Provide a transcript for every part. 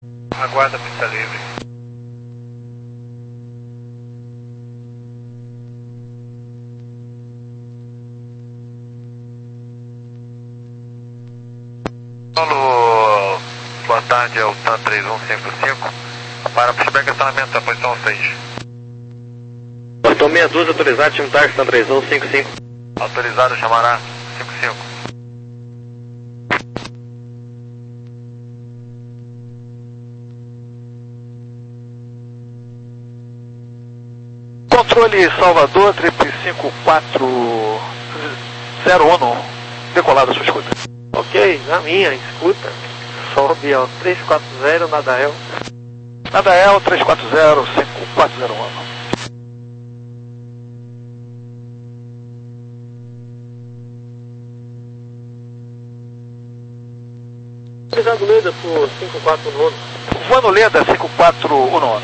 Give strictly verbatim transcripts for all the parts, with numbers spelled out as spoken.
Aguarda pista livre. Paulo, boa tarde, é o TAM três um cinco cinco. Para pushback estacionamento da posição seis. Portão sessenta e dois autorizado, time táxi TAM três um cinco cinco. Autorizado, chamará cinco cinco. Controle Salvador, triplo cinco quatro zero um, decolado a sua escuta. Ok, na minha escuta, sobe ao três quatro zero, Nadael. Nadael, três quatro zero cinco quatro zero um. Autorizado Leda por cinco quatro um. Voando Leda, cinco quatro um.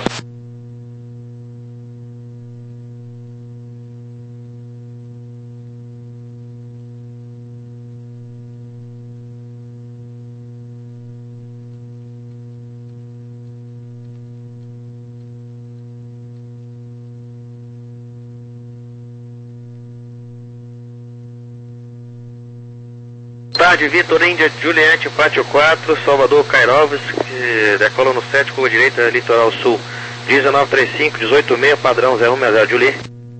Tarde, Vitor Índia, Juliette, Pátio quatro, Salvador, Kairovski, decola no sete, curva direita, litoral sul, dezenove trinta e cinco, dezoito seis, padrão zero um seis zero, Julie.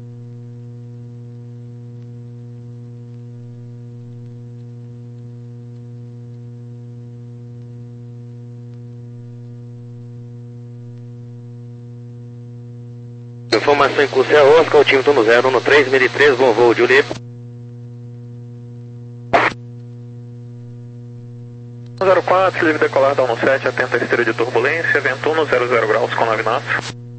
Informação em curso é Oscar, o time turno zero um três, mil e três, bom voo, Julie. zero quatro, livre decolar da um sete, atenta à esteira de turbulência, vento um zero zero graus com nove knots.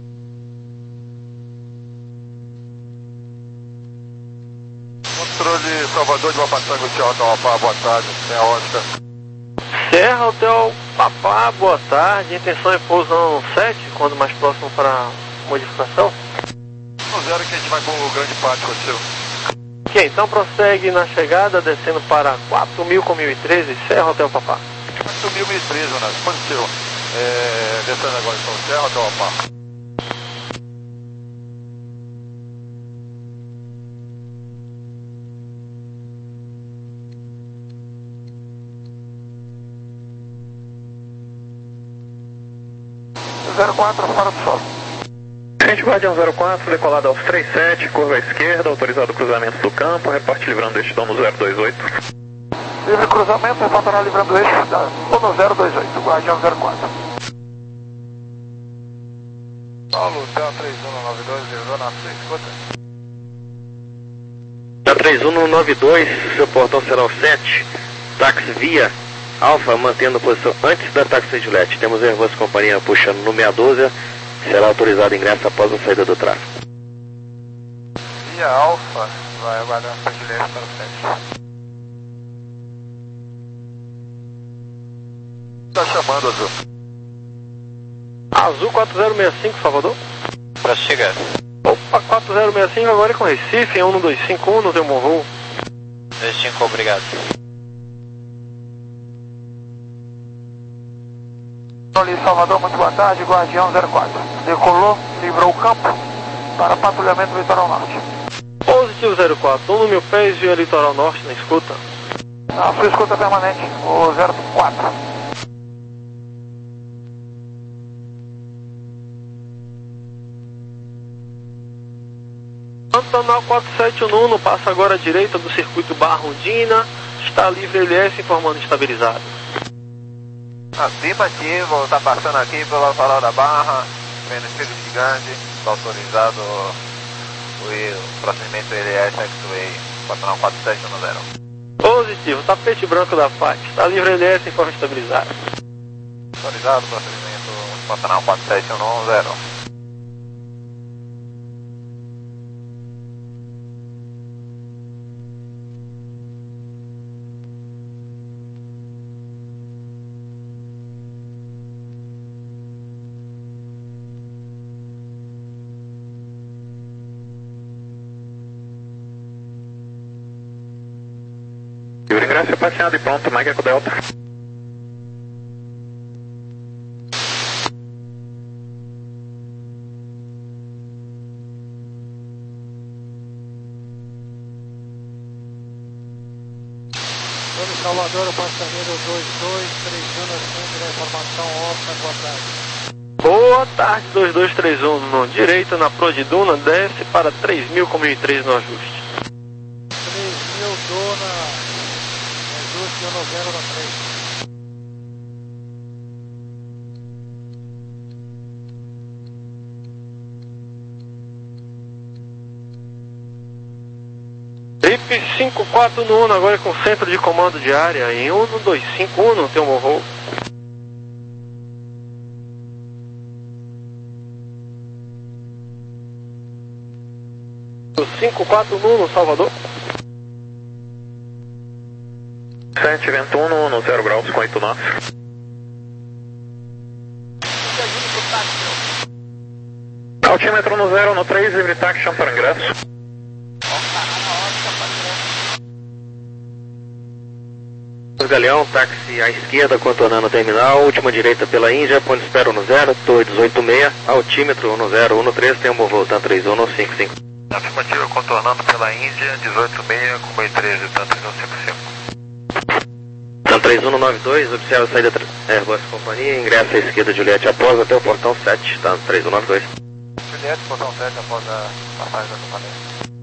Controle Salvador de Wapatango, Serra Hotel Papá, boa tarde, Serra Oscar. Serra Hotel Papá, boa tarde. Intenção é pouso no sete, quando mais próximo para modificação. No zero que a gente vai para o grande pátio, seu. Ok, então prossegue na chegada, descendo para quatro mil com mil e treze, Serra Hotel Papá. quatro mil e treze, né? Posição. É, descendo agora, então, Serra Hotel Papá. zero quatro, fora do solo. Gente Guardião zero quatro, decolado aos trinta e sete, curva à esquerda, autorizado o cruzamento do campo, reporte livrando este dono zero dois oito. Livre cruzamento, reportará livrando este dono zero dois oito, Guardião zero quatro. Paulo, TAM três um nove dois, zona seis, escuta. TAM três um nove dois, seu portão será o sete, táxi via Alfa, mantendo a posição antes da táxi Juliette. Temos Airbus Companhia puxando no seiscentos e doze, será autorizado ingresso após a saída do tráfego. Via Alfa, vai aguardar a Juliette para o sete. Tá chamando, Azul. Azul quatro zero seis cinco, Salvador. Para chegar. Opa, quatro zero seis cinco agora é com Recife, em um dois cinco um, no teu bom voo. dois cinco, obrigado. Salvador, muito boa tarde, Guardião zero quatro. Decolou, livrou o campo para patrulhamento do litoral norte. Positivo zero quatro, um no mil pés via litoral norte, na escuta. Na sua escuta permanente, o zero quatro. Pantanal quatro sete um um passa agora à direita do circuito Barra Undina, está livre L S informando estabilizado. Afirmativo, está passando aqui pela farol da Barra, vendo espelho gigante, está autorizado o procedimento L S X-Way, Pantanal quatro sete um zero. Positivo, tapete branco da F A C, está livre L S informa estabilizado. Autorizado o procedimento Pantanal quatro sete um zero. Livre ingresso é passeado e pronto, Mike Eco Delta. Salvador, passageiro dois dois três um no centro da informação óptica, boa tarde. Boa tarde, dois dois três um no direito, na Pro de Duna, desce para três mil com mil e três no ajuste. três mil, dona, ajuste um no zero no três. Trip cinco quatro no Uno, agora com centro de comando de área em um dois cinco um, tem um bom voo. cinco quatro no Uno, Salvador. sete, vento um no zero graus com oito nós. Altímetro no zero no três, livre taxi para ingresso. Galeão, táxi à esquerda, contornando o terminal, última direita pela Índia, ponto espero no zero, torre dezoito seis, altímetro no zero um no três, tem um bom voo, TAM trinta e um no cinco cinco. Afirmativa, contornando pela Índia, dezoito seis, com meio treze, TAM trinta e um cinco cinco. TAM trinta e um no nove dois, observa a saída Airbus Companhia, ingressa à esquerda Juliette após até o portão sete, TAM trinta e um no nove dois. Juliette, portão sete, após a passagem da companhia.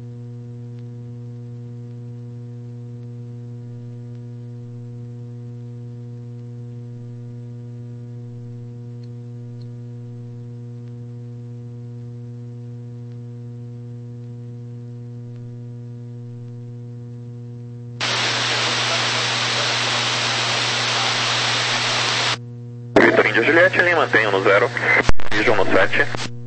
Juliette, linha mantenha no zero, Vision no sete.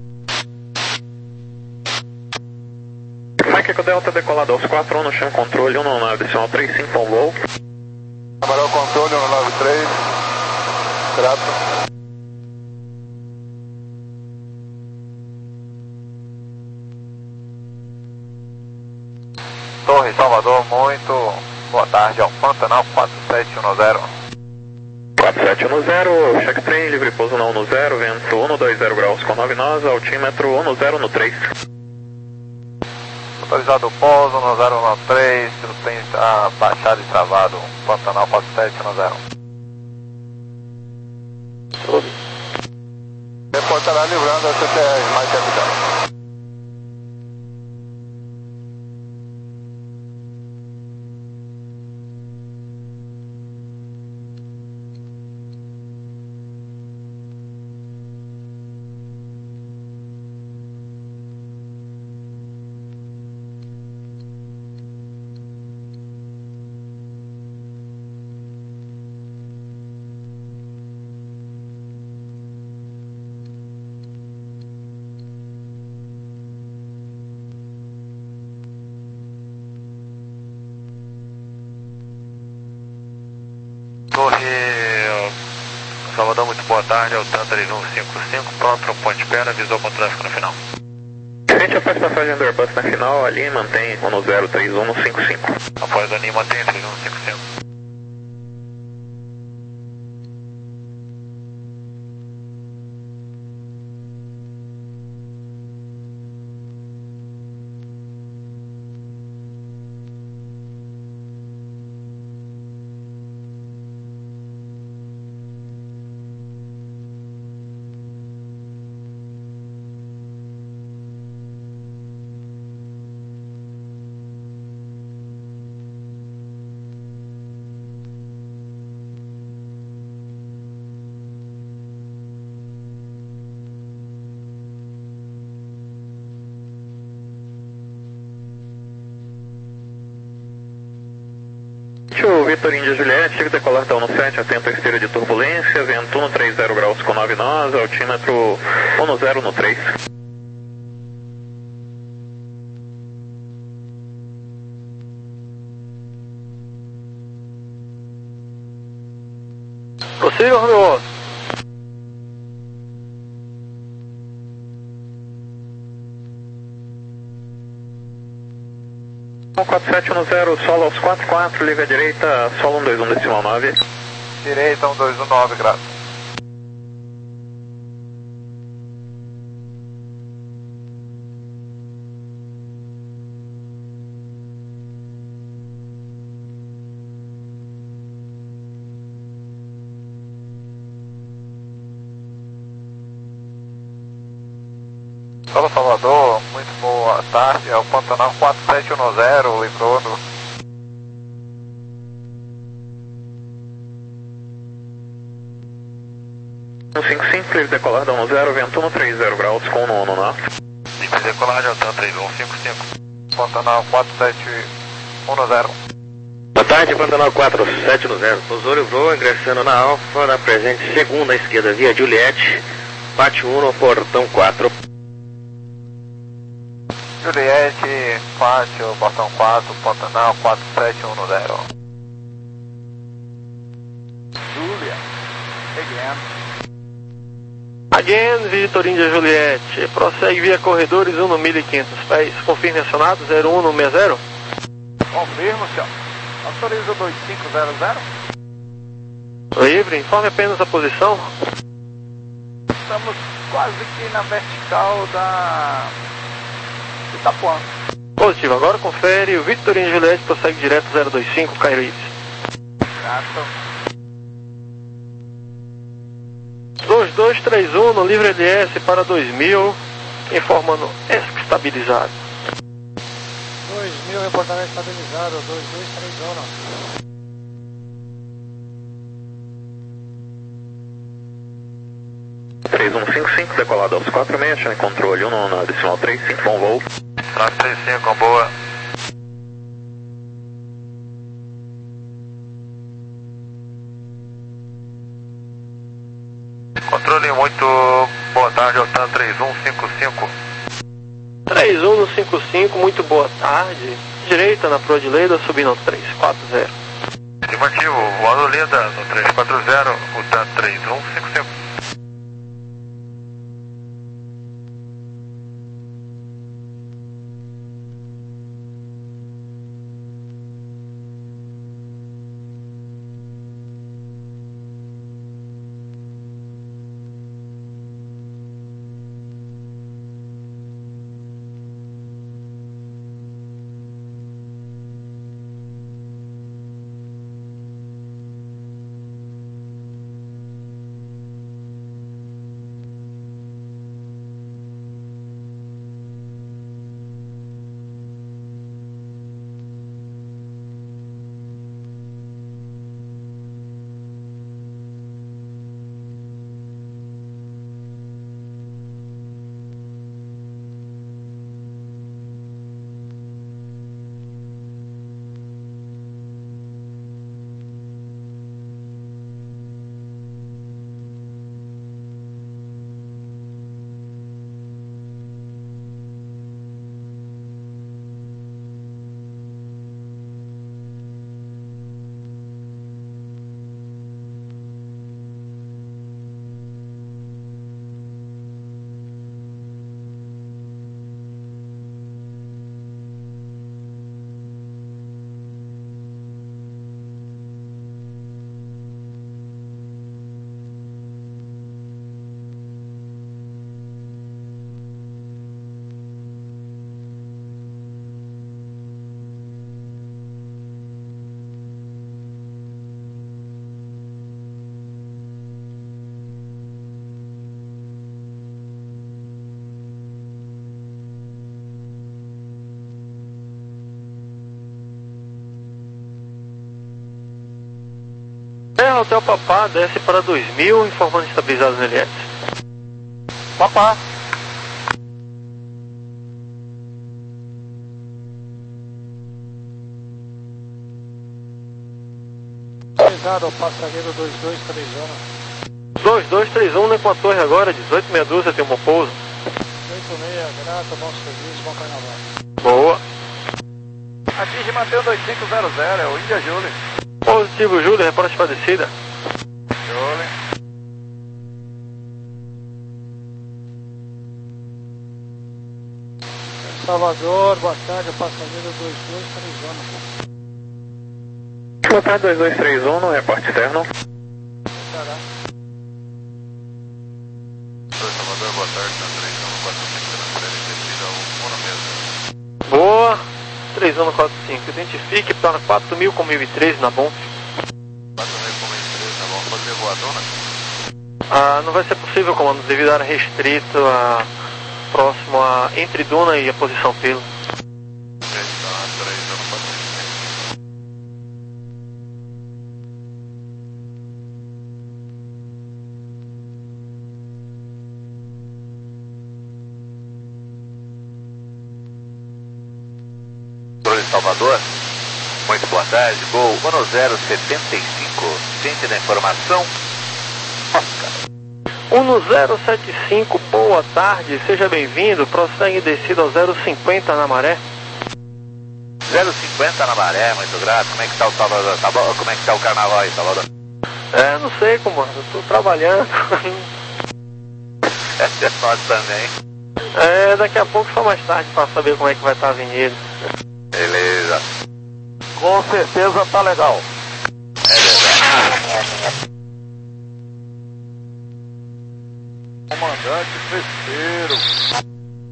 Mike Delta decolado aos quatro, um no chão controle, um no adicional três cinco ao voo. Amarelo controle, um no nove três, grato. Torre Salvador, muito boa tarde, ao Pantanal quatro sete um no zero. quatro sete um no zero, check train, livre pouso não no zero, vento um no dois zero graus com nove nós, altímetro um no zero no três. Autorizado o pouso no zero um no três, o trem está baixado e travado, Pantanal quatro sete um no zero. Reportará livrando a C T R, mais capital. Torre Salvador, muito boa tarde, ao TAM trinta e um cinco cinco, pronto para o ponto de espera, avisou com o tráfego no final. Gente, após passagem do Airbus na final, ali mantém um no zero três um no cinco cinco. Após a linha mantém trinta e um cinco cinco. O Vitor Índia Juliette, tive decolar tal no sete, atento à esteira de turbulência, vento um no três zero graus com nove nós, altímetro um no zero no três. Prossiga, Romeu. quatro sete um no zero, solo aos quatro quatro, liga à direita, solo um dois um decimal nove. Direita um dois um nove, graças. Fala Salvador, muito boa tarde, é o Pantanal quatro sete um zero, livrando. um cinco cinco, livre decolar da um zero, vento um trinta graus com nono, né? Livre decolar de Altan três um cinco cinco, Pantanal quatro sete um zero. Boa tarde, Pantanal quatro sete um zero. Pousou, livrou, ingressando na Alfa, na presente segunda à esquerda, via Juliette, Pátio um no portão quatro. Juliette, Pátio, portão quatro, Pantanal quatro sete um zero. Julia, again. Again, Vitor Índia Juliette. Prossegue via corredores um no mil e quinhentos pés. Confirme acionado zero um no sessenta. Confirmo, senhor. Autoriza dois cinco zero zero. Livre, informe apenas a posição. Estamos quase que na vertical da Itapuã. Positivo, agora confere. O Vitor Índia Juliette prossegue direto zero dois cinco, Cairo Ives. Grato. dois dois três um no livre L S para dois mil, informando estabilizado. dois mil, reportagem estabilizado, dois dois três um. três um cinco cinco, decolado aos quatro seis, chame controle um na decimal três cinco, bom voo. Traço três cinco, boa. Controle muito, boa tarde, Altan três um cinco cinco. três um no cinco cinco, muito boa tarde. Direita na Pro de Leida, subindo três quatro zero. Estimativo, voado Linda no três quatro zero, Altan três um cinco cinco. É, Hotel Papá, desce para dois mil, informando estabilizado no L S. Papá. Estabilizado ao passageiro dois dois três um. dois dois três um, né, com a torre agora, dezoito meia dúzia, tem um bom pouso. oito seis, grato, bom serviço, bom carnaval. Boa. Atinge e mantém dois cinco zero zero, é o Índia Júlia. Positivo, Júlio, reporte para descida. Júlia. Salvador, boa tarde, passageiro dois dois três um. Boa tarde, dois dois três um, no reporte externo. Será? Salvador, boa tarde, três um quatro cinco, descida um na mesa. Boa. três um quatro cinco, identifique para quatro mil com mil e treze na bom. quatro mil com mil e treze, tá bom, pode ser voadona? Ah, não vai ser possível, comando, devido a área restrito a próximo a entre Duna e a posição Pelo. Salvador, muito boa tarde, Gol um zero setenta e cinco, ciente da informação, Oscar. um zero sete cinco, boa tarde, seja bem-vindo, prossegue descida ao zero cinquenta na maré. zero cinquenta na maré, muito grato, como é que está o Salvador, tá bom? Como é que está o carnaval aí, Salvador? É, não sei, comando, eu tô trabalhando. É foda também. É, daqui a pouco só mais tarde para saber como é que vai estar a avenida. Beleza. Com certeza tá legal. É verdade. Comandante Festeiro.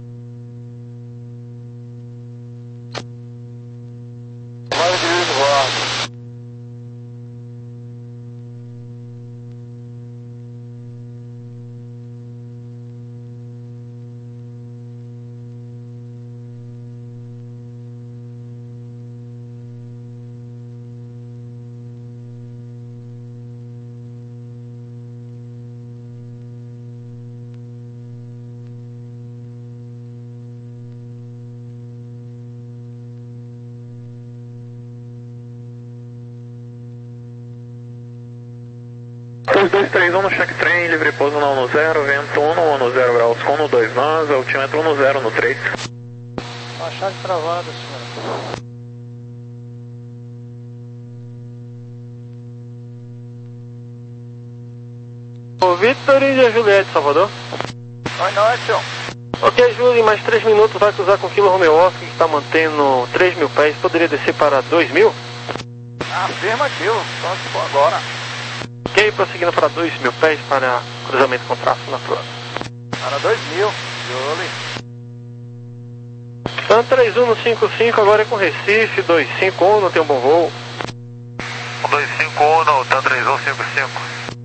Vai de guarda. Os dois três um no check train, livre pouso no um zero, vento um, um zero graus com no dois nós, altímetro um zero no três. Uma chave travada, senhora. Ô, Vitor e Juliette, Salvador. Oi, noite, senhor. Ok, Júlio, em mais três minutos vai cruzar com o Kilo Romeo Oscar, que está mantendo três mil pés, poderia descer para dois mil? Afirmativo, só se for agora. Ok, prosseguindo para dois mil pés para cruzamento com traço na frota. Para dois mil, Julie. Sun três um no cinco cinco, agora é com Recife, dois cinco um, não tem um bom voo. dois cinco um no Tan três um cinco cinco.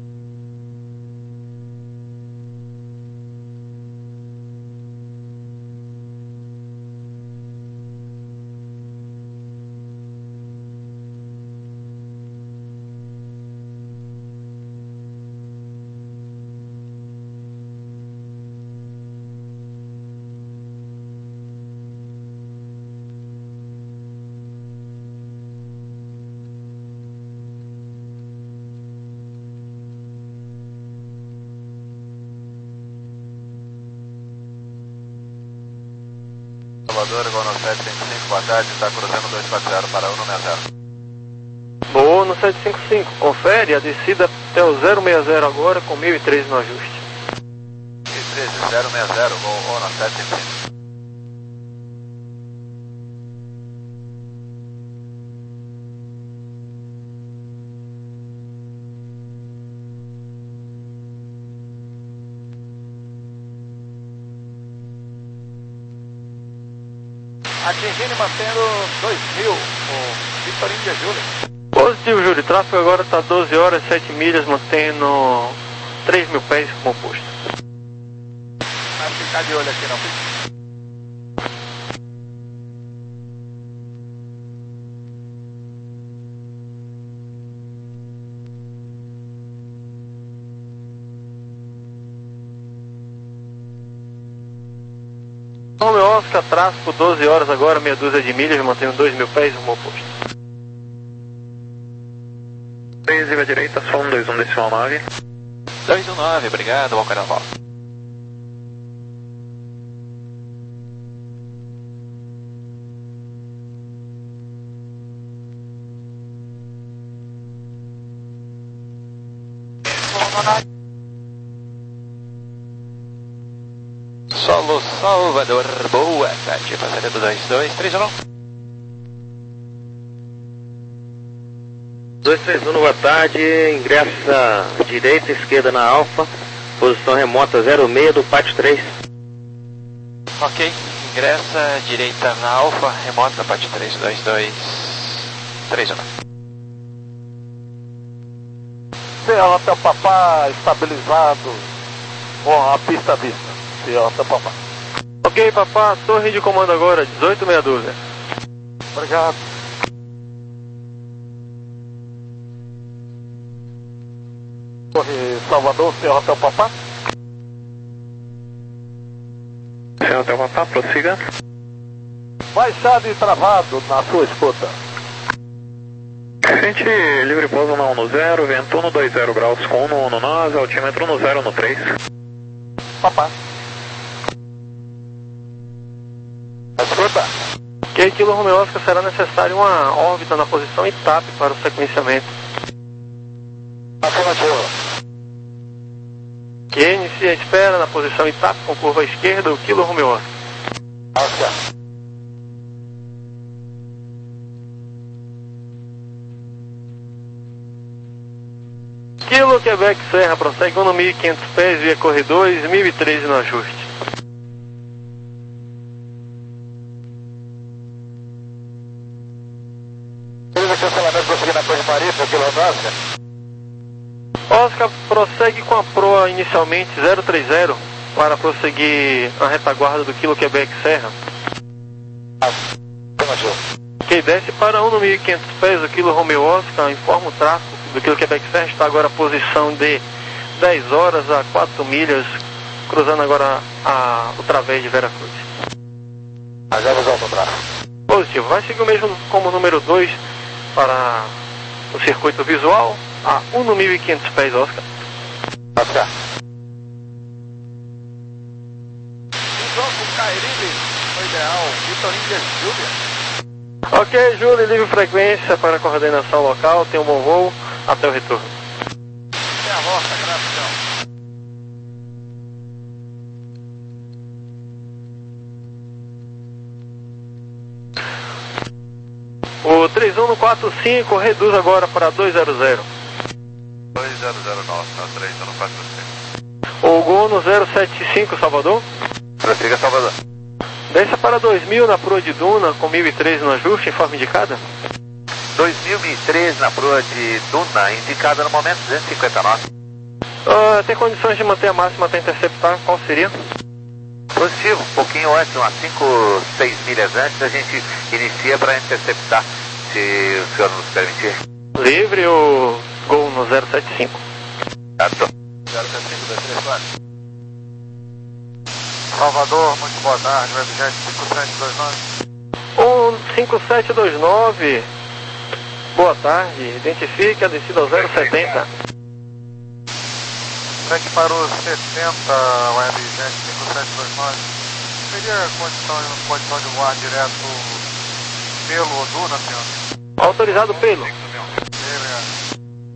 Salvador, igual no sete cinco cinco, boa tarde, está cruzando dois quatro zero para um seis zero. Boa no sete cinco cinco, confere a descida até o zero seis zero agora com mil e treze no ajuste. mil e treze, zero seis zero, Gol no sete cinco cinco. Atingindo e mantendo dois mil, o Vitor Índia Júlio. Positivo, Júlio, tráfego agora está doze horas, sete milhas, mantendo três mil pés como posto. Vai ficar de olho aqui, não fica? Romeo Oscar, tráfego doze horas agora, meia dúzia de milhas, mantendo dois mil pés rumo oposto. três à direita, só um dois um decimal nove. dois um nove, obrigado, bom carnaval. Solo Salvador, boa tarde, fazendo dois dois três um. dois três um, boa tarde, ingressa direita e esquerda na Alfa, posição remota zero seis do Pátio três. Ok, ingressa direita na Alfa, remota Pátio três, dois dois três um. Serra até o Papá estabilizado com a pista vista. Serra até o Papá. Ok, papá, torre de comando agora, dezoito meia dúzia. Obrigado. Torre Salvador, Sierra Hotel Papá. Sierra Hotel Papá, prossiga. Baixado e travado na sua escuta. Gente, livre pouso na um no zero, vento um no dois zero graus com um no um no nove, altímetro no zero no três. Papá. Escuta. Ok, Kilo Romeo Oscar, será necessário uma órbita na posição I T A P para o sequenciamento. Afirmativo. Ok, inicia a espera na posição I T A P com curva à esquerda, o Kilo Romeo Oscar. Oscar. Kilo Quebec Serra, prossegue um no mil e quinhentos pés via corredor mil e treze no ajuste. Cancelamento prosseguir na Torre Marítima, Kilo Oscar. Oscar prossegue com a proa inicialmente zero três zero para prosseguir a retaguarda do Kilo Quebec Serra. Afirmativo. Ok, desce para um no mil e quinhentos pés, o Kilo Romeo Oscar, informa o tráfego do Kilo Quebec Serra, está agora a posição de dez horas a quatro milhas, cruzando agora a, o través de Veracruz. Agora vamos ao tráfego. Positivo, vai seguir o mesmo como número dois para o circuito visual, a um no mil e quinhentos pés, Oscar. Oscar. Jogo Cairibe, foi ideal. Vitor Índia Júlia. Ok, Júlio, livre frequência para a coordenação local, tem um bom voo, até o retorno. Até a roça, gratidão. O três um no quatro cinco reduz agora para dois zero zero. dois zero zero nove, tá? três um no quatro cinco. O Gol no zero sete cinco, Salvador. Prossiga, Salvador. Desça para dois mil na proa de Duna, com mil e treze no ajuste, em forma indicada. dois mil e treze na proa de Duna, indicada no momento duzentos e cinquenta e nove. Uh, tem condições de manter a máxima até interceptar, qual seria? Positivo, um pouquinho antes, umas cinco, seis milhas antes, a gente inicia para interceptar, se o senhor nos permitir. Livre o Gol no zero sete cinco. Certo. zero sete cinco dois três quatro. Salvador, muito boa tarde, web jet cinco sete dois nove. Um cinco sete dois nove, boa tarde, identifique a descida ao zero setenta. Segue para o sessenta, web jet cinco sete dois nove. Seria condição, condição de voar direto pelo Oduna, senhor? Autorizado pelo. Obrigado.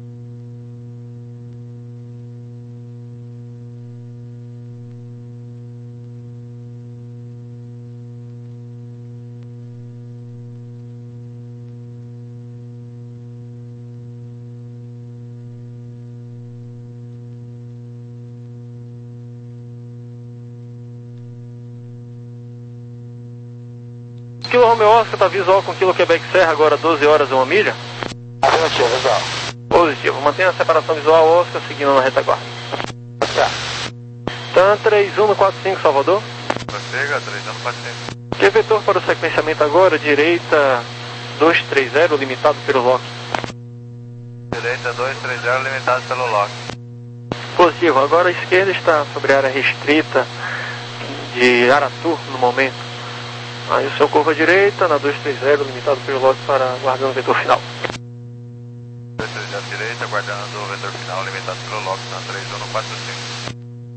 Kilo Romeo Oscar está visual com Kilo Quebec Serra, agora doze horas e uma milha. Afirmativo, visual. Positivo, mantenha a separação visual Oscar seguindo na retaguarda. Oscar. Tan três um no quatro cinco, Salvador. Prossiga, três um no quatro cinco. Que vetor para o sequenciamento agora, direita dois três zero, limitado pelo lock. Direita dois três zero, limitado pelo lock. Positivo, agora a esquerda está sobre a área restrita de Aratu no momento. Aí o seu curva direita, na dois três zero, limitado pelo lock para aguardando o vetor final. dois três zero direita, aguardando o vetor final, limitado pelo lock na três um no quatro cinco.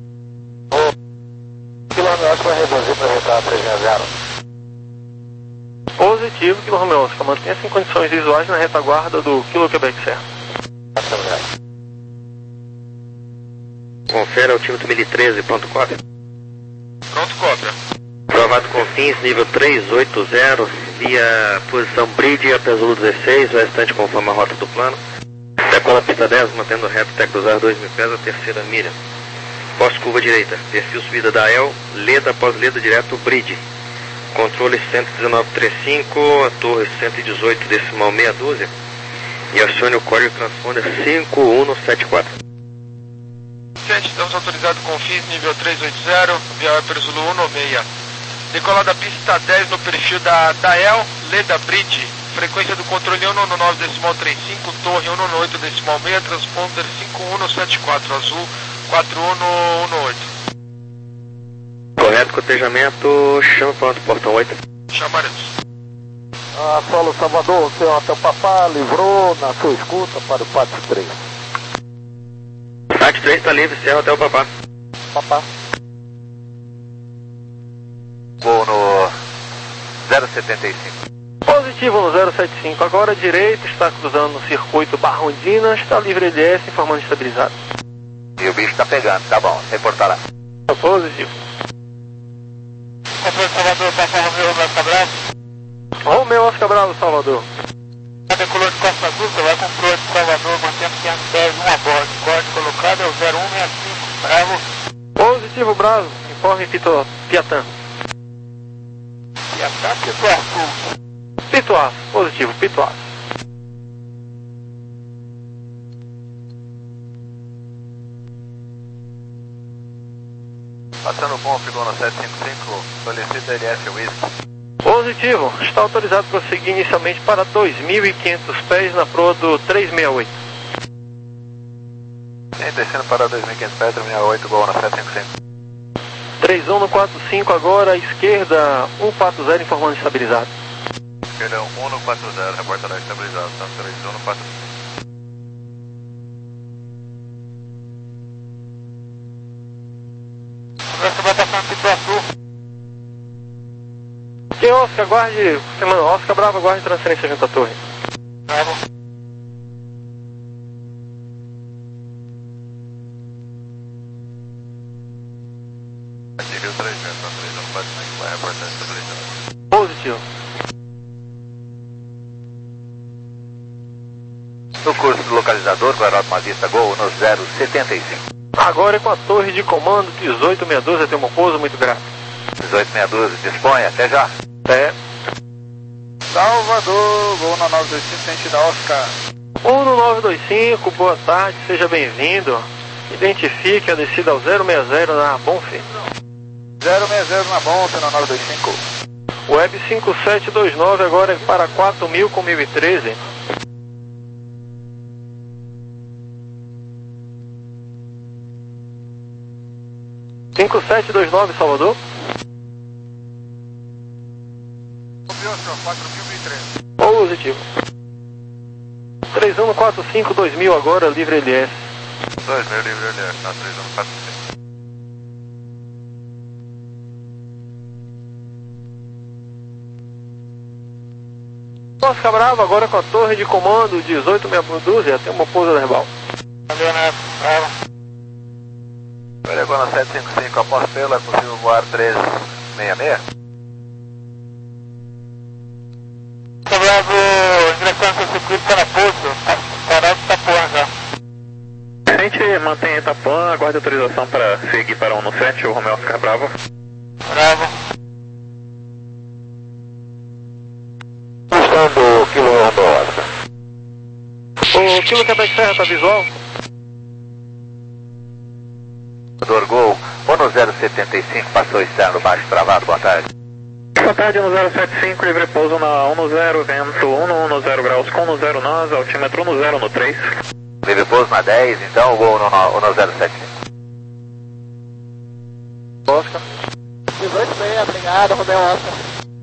O Kilo Romeo Oscar vai reduzir para evitar três seis zero. Positivo, Kilo Romeo Oscar, mantenha-se em condições visuais na retaguarda do Kilo Quebec Serra. Confere altímetro mil e treze ponto quatro. Pronto, cópia. Provado com fins, nível três oito zero, via posição Bridge, Apesolo dezesseis, o restante conforme a rota do plano. Decola pista dez, mantendo reto até cruzar dois mil pés a terceira milha. Poste curva direita, perfil subida da E L, leda após leda direto Bridge. Controle cento e dezenove trinta e cinco, a torre cento e dezoito decimal meia dúzia. E acione o código transponder cinco um sete quatro. Estamos autorizados com fins nível três oito zero, via Persolo um no seis. Decolada pista dez no perfil da Dael, Leda Bridge, frequência do controle um um nove decimal trinta e cinco, torre um um oito decimal seis, transponder cinco um sete quatro, azul quatro um um oito. Correto, cotejamento, chama para o portão oito. Chamaremos. Ah, Solo Salvador, seu Hotel Papá livrou na sua escuta para o Pátio três. Pátio três está livre, Serra Hotel Papá. Papá. Vou no zero setenta e cinco. Positivo no zero setenta e cinco, agora direito, está cruzando no circuito Barrondina, está livre L S, informando estabilizado. E o bicho está pegando, tá bom, reportará. Positivo. Controle Salvador, passa Romeu Oscar Bravo. Romeu Oscar Bravo, Salvador. Decolou de Costa Azul, você vai com o Cruz de Salvador, mantendo quinhentos dez, um a bordo. Corte colocado é o zero um seis cinco, Bravo. Positivo, Bravo, informe Pito, Piatã. Piatã, Pituaçu. Pituaço, positivo, Pituaço. Passando bom, ficou no sete cinco cinco, solicita L S Whisky. Positivo, está autorizado para prosseguir inicialmente para dois mil e quinhentos pés na proa do trezentos e sessenta e oito. Sim, descendo para dois mil e quinhentos metros, sessenta e oito, gol na sete cinco cinco. trinta e um no quarenta e cinco agora, esquerda, cento e quarenta, informando estabilizado. Esquerda um no quarenta, reportará estabilizado, tanto trinta e um no quarenta e cinco. Você vai passando Pituaçu. Que Oscar, guarde, Oscar Bravo, guarde transferência junto à torre. Bravo. Ative o três metros, três um no quarenta e cinco, vai reportar estabilizado. Positivo. No curso do localizador, com a vista Gol no zero setenta e cinco. Agora é com a torre de comando dezoito sessenta e dois, tem uma pouso muito grato. dezoito sessenta e dois, dispõe, até já. É. Salvador, gol na nove dois cinco, sentido Oscar. um no nove dois cinco, boa tarde, seja bem-vindo. Identifique a descida ao zero sessenta na Bonfim. zero sessenta na Bonfim, na nove dois cinco. Web cinco sete dois nove agora é para quatro mil com mil e treze. cinco sete dois nove, Salvador. Copiou, senhor, quatro mil e treze. Positivo. três um quatro cinco dois mil agora, livre L S. dois mil livre L S, na três um quatro cinco. Oscar Bravo agora com a torre de comando dezoito sessenta e dois, tem uma pousa verbal. Valeu, né? Bravo. Pegou na sete cinco cinco, após pelo, é possível voar três seis seis. Bravo, ingressando no seu circuito para pouso. Parado Itapuã já. A gente mantém Itapuã, aguarde autorização para seguir para um no sete, o Romeu Oscar Bravo. Bravo. Buscando o Kilo Romeu Oscar. O Kilo Quebec Serra tá visual? Gol, ou no zero setenta e cinco, passou externo baixo travado, boa tarde. Boa tarde, no zero setenta e cinco, livre pouso na um no zero, vento um no zero graus com um no zero nós, altímetro um no zero no três. Livre pouso na dez, então, gol no, no, no zero setenta e cinco. Oscar. dezoito seis, obrigado, Romeu Oscar.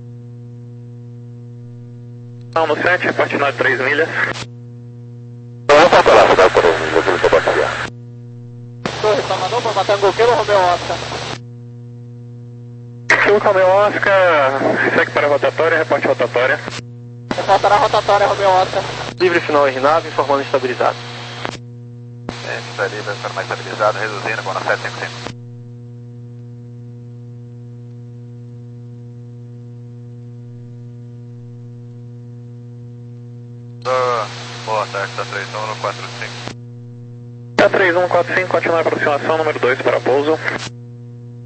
um no sete, partindo de três milhas. Vamos para lá, cidade por um, vou ver se eu posso enviar. Torre Salvador, para Matango, Kilo Romeu Oscar. Kilo Romeu Oscar, segue para a rotatória, reporte rotatória. Reportará a rotatória, Romeu Oscar. Livre final R nave, informando estabilizado. Gente, está livre, para mais estabilizado, reduzindo, gol na sete cinco cinco. Boa tarde, está três um no quatro cinco. Tá três um quatro cinco, continua a aproximação, número dois para pouso.